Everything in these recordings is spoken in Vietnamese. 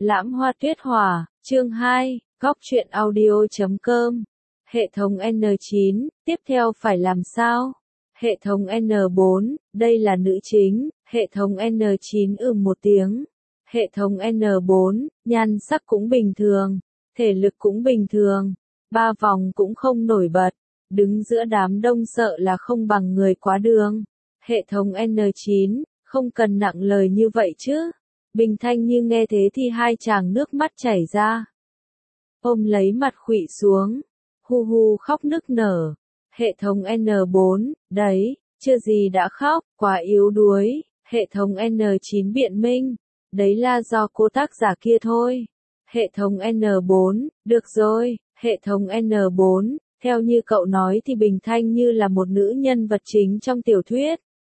Lãm hoa tuyết hỏa, chương 2, góc truyện audio.com. Hệ thống N9, tiếp theo phải làm sao? Hệ thống N4, đây là nữ chính. Hệ thống N9 một tiếng. Hệ thống N4, nhan sắc cũng bình thường, thể lực cũng bình thường, 3 vòng cũng không nổi bật, đứng giữa đám đông sợ là không bằng người quá đường. Hệ thống N9, không cần nặng lời như vậy chứ. Bình Thanh Như nghe thế thì hai tràng nước mắt chảy ra. Ôm lấy mặt khuỵu xuống, hu hu khóc nức nở. Hệ thống N4, đấy, chưa gì đã khóc, quá yếu đuối. Hệ thống N9 biện minh, đấy là do cô tác giả kia thôi. Hệ thống N4, được rồi. Hệ thống N4, theo như cậu nói thì Bình Thanh Như là một nữ nhân vật chính trong tiểu thuyết.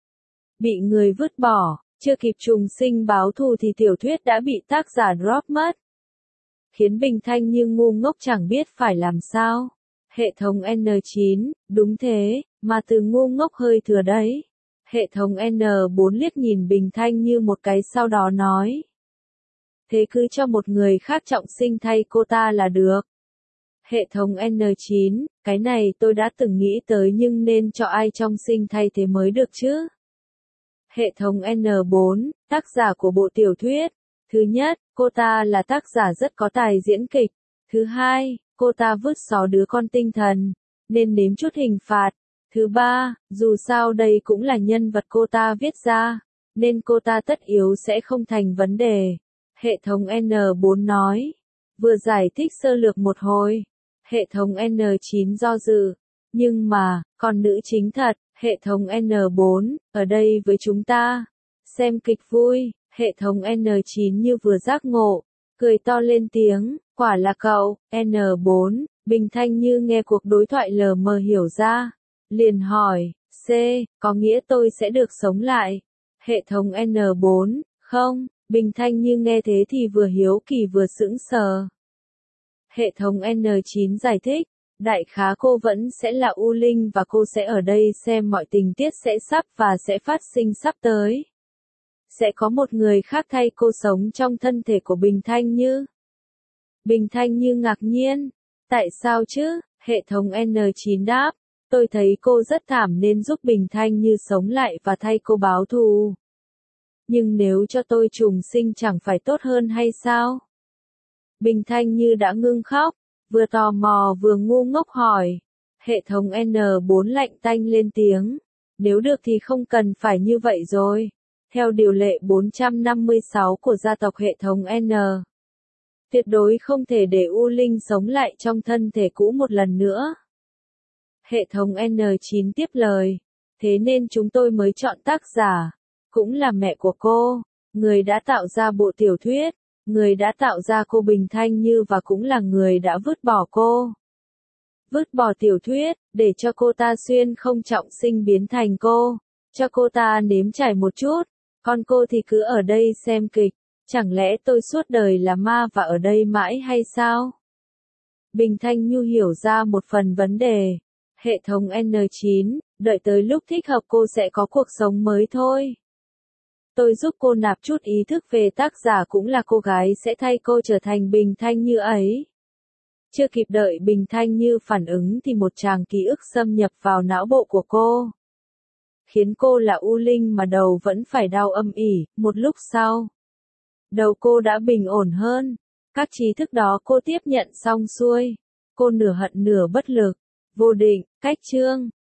Bị người vứt bỏ, chưa kịp trùng sinh báo thù thì tiểu thuyết đã bị tác giả drop mất. Khiến Bình Thanh Như ngu ngốc chẳng biết phải làm sao. Hệ thống N9, đúng thế, mà từ ngu ngốc hơi thừa đấy. Hệ thống N4 liếc nhìn Bình Thanh Như một cái sau đó nói. Thế cứ cho một người khác trọng sinh thay cô ta là được. Hệ thống N9, cái này tôi đã từng nghĩ tới nhưng nên cho ai trọng sinh thay thế mới được chứ. Hệ thống N4, tác giả của bộ tiểu thuyết. Thứ nhất, cô ta là tác giả rất có tài diễn kịch. Thứ hai, cô ta vứt xó đứa con tinh thần, nên nếm chút hình phạt. Thứ ba, dù sao đây cũng là nhân vật cô ta viết ra, nên cô ta tất yếu sẽ không thành vấn đề. Hệ thống N4 nói, vừa giải thích sơ lược một hồi. Hệ thống N9 do dự, nhưng mà, còn nữ chính thật. Hệ thống N4, ở đây với chúng ta. Xem kịch vui. Hệ thống N9 như vừa giác ngộ, cười to lên tiếng, quả là cậu. N4, Bình Thanh Như nghe cuộc đối thoại lờ mờ hiểu ra. Liền hỏi, C, có nghĩa tôi sẽ được sống lại? Hệ thống N4, không. Bình Thanh Như nghe thế thì vừa hiếu kỳ vừa sững sờ. Hệ thống N9 giải thích, đại khá cô vẫn sẽ là U Linh và cô sẽ ở đây xem mọi tình tiết sẽ sắp và sẽ phát sinh sắp tới. Sẽ có một người khác thay cô sống trong thân thể của Bình Thanh Như. Bình Thanh Như ngạc nhiên. Tại sao chứ? Hệ thống N9 đáp. Tôi thấy cô rất thảm nên giúp Bình Thanh Như sống lại và thay cô báo thù. Nhưng nếu cho tôi trùng sinh chẳng phải tốt hơn hay sao? Bình Thanh Như đã ngưng khóc, vừa tò mò vừa ngu ngốc hỏi. Hệ thống N4 lạnh tanh lên tiếng. Nếu được thì không cần phải như vậy rồi. Theo điều lệ 456 của gia tộc hệ thống N, tuyệt đối không thể để U Linh sống lại trong thân thể cũ một lần nữa. Hệ thống N9 tiếp lời, thế nên chúng tôi mới chọn tác giả, cũng là mẹ của cô, người đã tạo ra bộ tiểu thuyết, người đã tạo ra cô Bình Thanh Như và cũng là người đã vứt bỏ cô. Vứt bỏ tiểu thuyết, để cho cô ta xuyên không trọng sinh biến thành cô, cho cô ta nếm trải một chút. Còn cô thì cứ ở đây xem kịch, chẳng lẽ tôi suốt đời là ma và ở đây mãi hay sao? Bình Thanh Như hiểu ra một phần vấn đề. Hệ thống N9, đợi tới lúc thích hợp cô sẽ có cuộc sống mới thôi. Tôi giúp cô nạp chút ý thức về tác giả cũng là cô gái sẽ thay cô trở thành Bình Thanh Như ấy. Chưa kịp đợi Bình Thanh Như phản ứng thì một tràng ký ức xâm nhập vào não bộ của cô. Khiến cô là U Linh mà đầu vẫn phải đau âm ỉ. Một lúc sau, đầu cô đã bình ổn hơn. Các tri thức đó cô tiếp nhận xong xuôi. Cô nửa hận nửa bất lực. Vô định, cách chương.